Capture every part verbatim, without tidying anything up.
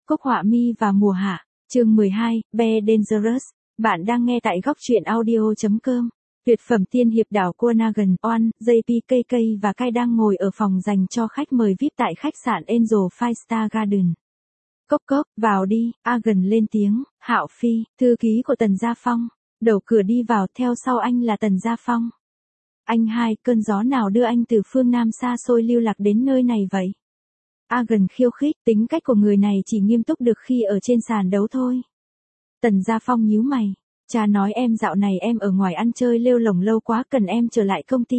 Cốc Họa Mi và Mùa Hạ, chương mười hai, Be Dangerous. Bạn đang nghe tại góc truyện audio chấm com. Tuyệt phẩm tiên hiệp đảo Conagan, Oan, gi pê ca ca và Kai đang ngồi ở phòng dành cho khách mời vi ai pi tại khách sạn Angel Five Star Garden. Cốc cốc, vào đi, Agan lên tiếng. Hạo Phi, thư ký của Tần Gia Phong. Đầu cửa đi vào, theo sau anh là Tần Gia Phong. Anh hai, cơn gió nào đưa anh từ phương Nam xa xôi lưu lạc đến nơi này vậy? Agan khiêu khích, tính cách của người này chỉ nghiêm túc được khi ở trên sàn đấu thôi. Tần Gia Phong nhíu mày. Cha nói em dạo này em ở ngoài ăn chơi lêu lổng lâu quá, cần em trở lại công ty.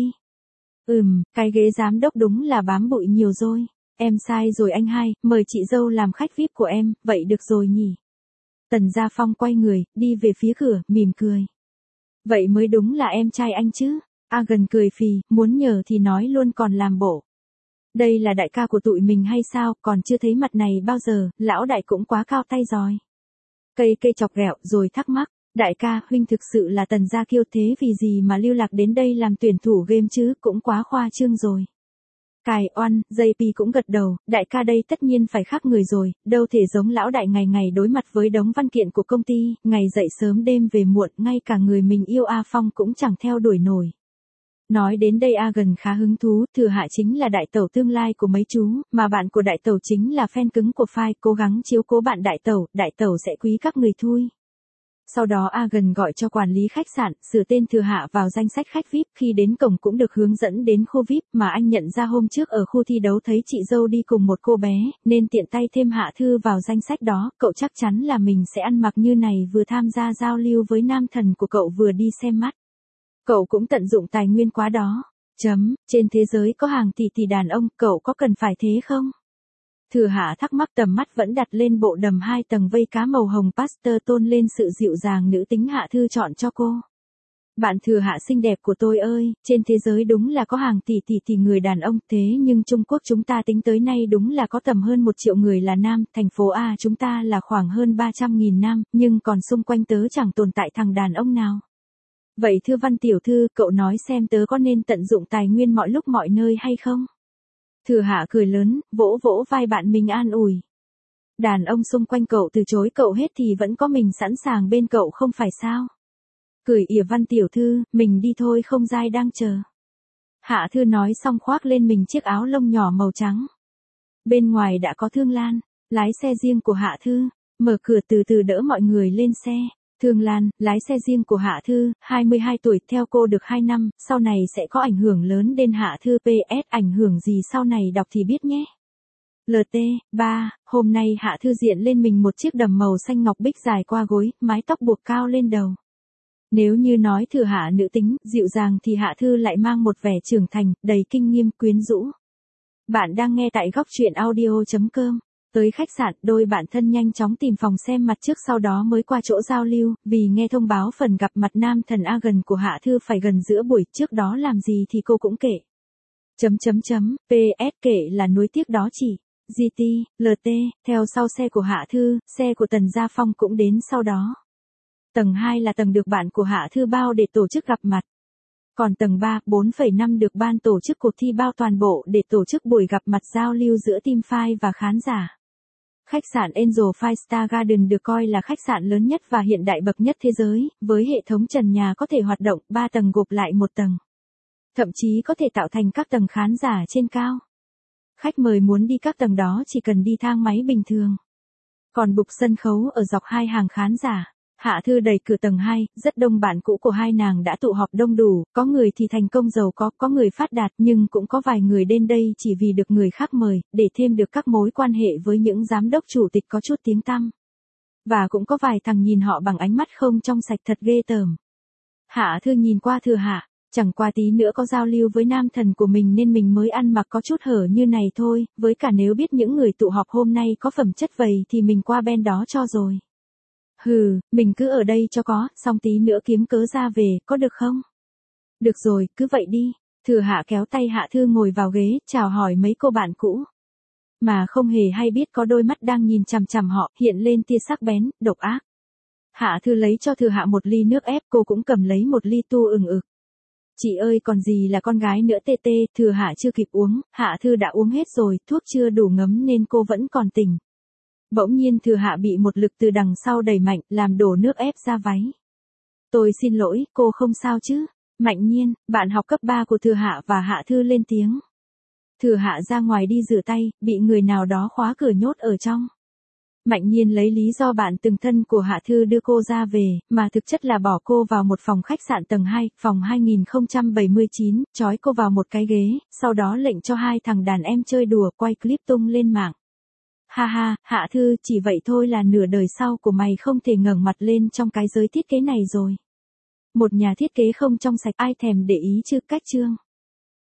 Ừm, cái ghế giám đốc đúng là bám bụi nhiều rồi. Em sai rồi anh hai, mời chị dâu làm khách vi ai pi của em, vậy được rồi nhỉ? Tần Gia Phong quay người, đi về phía cửa, mỉm cười. Vậy mới đúng là em trai anh chứ. Agan cười phì, muốn nhờ thì nói luôn còn làm bộ. Đây là đại ca của tụi mình hay sao, còn chưa thấy mặt này bao giờ, lão đại cũng quá cao tay rồi. Cây cây chọc ghẹo rồi thắc mắc, đại ca, huynh thực sự là Tần Gia Kiêu thế vì gì mà lưu lạc đến đây làm tuyển thủ game chứ, cũng quá khoa trương rồi. Cài Oan, gi pê cũng gật đầu, đại ca đây tất nhiên phải khác người rồi, đâu thể giống lão đại ngày ngày đối mặt với đống văn kiện của công ty, ngày dậy sớm đêm về muộn, ngay cả người mình yêu A Phong cũng chẳng theo đuổi nổi. Nói đến đây Agan khá hứng thú, Thừa Hạ chính là đại tẩu tương lai của mấy chú, mà bạn của đại tẩu chính là fan cứng của Phai, cố gắng chiếu cố bạn đại tẩu, đại tẩu sẽ quý các người thui. Sau đó Agan gọi cho quản lý khách sạn, sửa tên Thừa Hạ vào danh sách khách vi ai pi, khi đến cổng cũng được hướng dẫn đến khu vi ai pi, mà anh nhận ra hôm trước ở khu thi đấu thấy chị dâu đi cùng một cô bé, nên tiện tay thêm Hạ Thư vào danh sách đó, cậu chắc chắn là mình sẽ ăn mặc như này vừa tham gia giao lưu với nam thần của cậu vừa đi xem mắt. Cậu cũng tận dụng tài nguyên quá đó. Chấm, trên thế giới có hàng tỷ tỷ đàn ông, cậu có cần phải thế không? Thừa Hạ thắc mắc, tầm mắt vẫn đặt lên bộ đầm hai tầng vây cá màu hồng pastel tôn lên sự dịu dàng nữ tính Hạ Thư chọn cho cô. Bạn Thừa Hạ xinh đẹp của tôi ơi, trên thế giới đúng là có hàng tỷ tỷ tỷ người đàn ông, thế nhưng Trung Quốc chúng ta tính tới nay đúng là có tầm hơn một triệu người là nam, thành phố A chúng ta là khoảng hơn ba trăm nghìn nam, nhưng còn xung quanh tớ chẳng tồn tại thằng đàn ông nào. Vậy thưa Văn tiểu thư, cậu nói xem tớ có nên tận dụng tài nguyên mọi lúc mọi nơi hay không? Thừa Hạ cười lớn, vỗ vỗ vai bạn mình an ủi. Đàn ông xung quanh cậu từ chối cậu hết thì vẫn có mình sẵn sàng bên cậu không phải sao? Cười ỉa Văn tiểu thư, mình đi thôi, không dai đang chờ. Hạ Thư nói xong khoác lên mình chiếc áo lông nhỏ màu trắng. Bên ngoài đã có Thương Lan, lái xe riêng của Hạ Thư, mở cửa từ từ đỡ mọi người lên xe. Thương Lan, lái xe riêng của Hạ Thư, hai mươi hai tuổi, theo cô được hai năm, sau này sẽ có ảnh hưởng lớn đến Hạ Thư. pê ét ảnh hưởng gì sau này đọc thì biết nhé. lờ tê, ba, hôm nay Hạ Thư diện lên mình một chiếc đầm màu xanh ngọc bích dài qua gối, mái tóc buộc cao lên đầu. Nếu như nói Thừa Hạ nữ tính, dịu dàng thì Hạ Thư lại mang một vẻ trưởng thành, đầy kinh nghiêm quyến rũ. Bạn đang nghe tại góc truyện audio chấm com. Tới khách sạn, đôi bạn thân nhanh chóng tìm phòng xem mặt trước, sau đó mới qua chỗ giao lưu, vì nghe thông báo phần gặp mặt nam thần Agan của Hạ Thư phải gần giữa buổi, trước đó làm gì thì cô cũng kể. Chấm chấm chấm, pê ét kể là nuối tiếc đó chỉ. giê tê, lờ tê, theo sau xe của Hạ Thư, xe của Tần Gia Phong cũng đến sau đó. Tầng hai là tầng được bạn của Hạ Thư bao để tổ chức gặp mặt. Còn tầng ba, bốn phẩy năm được ban tổ chức cuộc thi bao toàn bộ để tổ chức buổi gặp mặt giao lưu giữa team Phai và khán giả. Khách sạn Angel Five Star Garden được coi là khách sạn lớn nhất và hiện đại bậc nhất thế giới, với hệ thống trần nhà có thể hoạt động, ba tầng gộp lại một tầng. Thậm chí có thể tạo thành các tầng khán giả trên cao. Khách mời muốn đi các tầng đó chỉ cần đi thang máy bình thường. Còn bục sân khấu ở dọc hai hàng khán giả. Hạ Thư đẩy cửa tầng hai, rất đông bạn cũ của hai nàng đã tụ họp đông đủ, có người thì thành công giàu có, có người phát đạt, nhưng cũng có vài người đến đây chỉ vì được người khác mời, để thêm được các mối quan hệ với những giám đốc chủ tịch có chút tiếng tăm. Và cũng có vài thằng nhìn họ bằng ánh mắt không trong sạch thật ghê tởm. Hạ Thư nhìn qua Thừa Hạ, chẳng qua tí nữa có giao lưu với nam thần của mình nên mình mới ăn mặc có chút hở như này thôi, với cả nếu biết những người tụ họp hôm nay có phẩm chất vậy thì mình qua bên đó cho rồi. Hừ, mình cứ ở đây cho có, xong tí nữa kiếm cớ ra về, có được không? Được rồi, cứ vậy đi. Thừa Hạ kéo tay Hạ Thư ngồi vào ghế, chào hỏi mấy cô bạn cũ. Mà không hề hay biết có đôi mắt đang nhìn chằm chằm họ, hiện lên tia sắc bén, độc ác. Hạ Thư lấy cho Thừa Hạ một ly nước ép, cô cũng cầm lấy một ly tu ừng ực. Chị ơi, còn gì là con gái nữa tê tê. Thừa Hạ chưa kịp uống, Hạ Thư đã uống hết rồi, thuốc chưa đủ ngấm nên cô vẫn còn tỉnh. Bỗng nhiên Thừa Hạ bị một lực từ đằng sau đẩy mạnh, làm đổ nước ép ra váy. Tôi xin lỗi, cô không sao chứ? Mạnh Nhiên, bạn học cấp ba của Thừa Hạ và Hạ Thư lên tiếng. Thừa Hạ ra ngoài đi rửa tay, bị người nào đó khóa cửa nhốt ở trong. Mạnh Nhiên lấy lý do bạn từng thân của Hạ Thư đưa cô ra về, mà thực chất là bỏ cô vào một phòng khách sạn tầng hai, phòng hai nghìn không trăm bảy mươi chín, trói cô vào một cái ghế, sau đó lệnh cho hai thằng đàn em chơi đùa, quay clip tung lên mạng. Ha ha, Hạ Thư, chỉ vậy thôi là nửa đời sau của mày không thể ngẩng mặt lên trong cái giới thiết kế này rồi. Một nhà thiết kế không trong sạch ai thèm để ý chứ cách chương.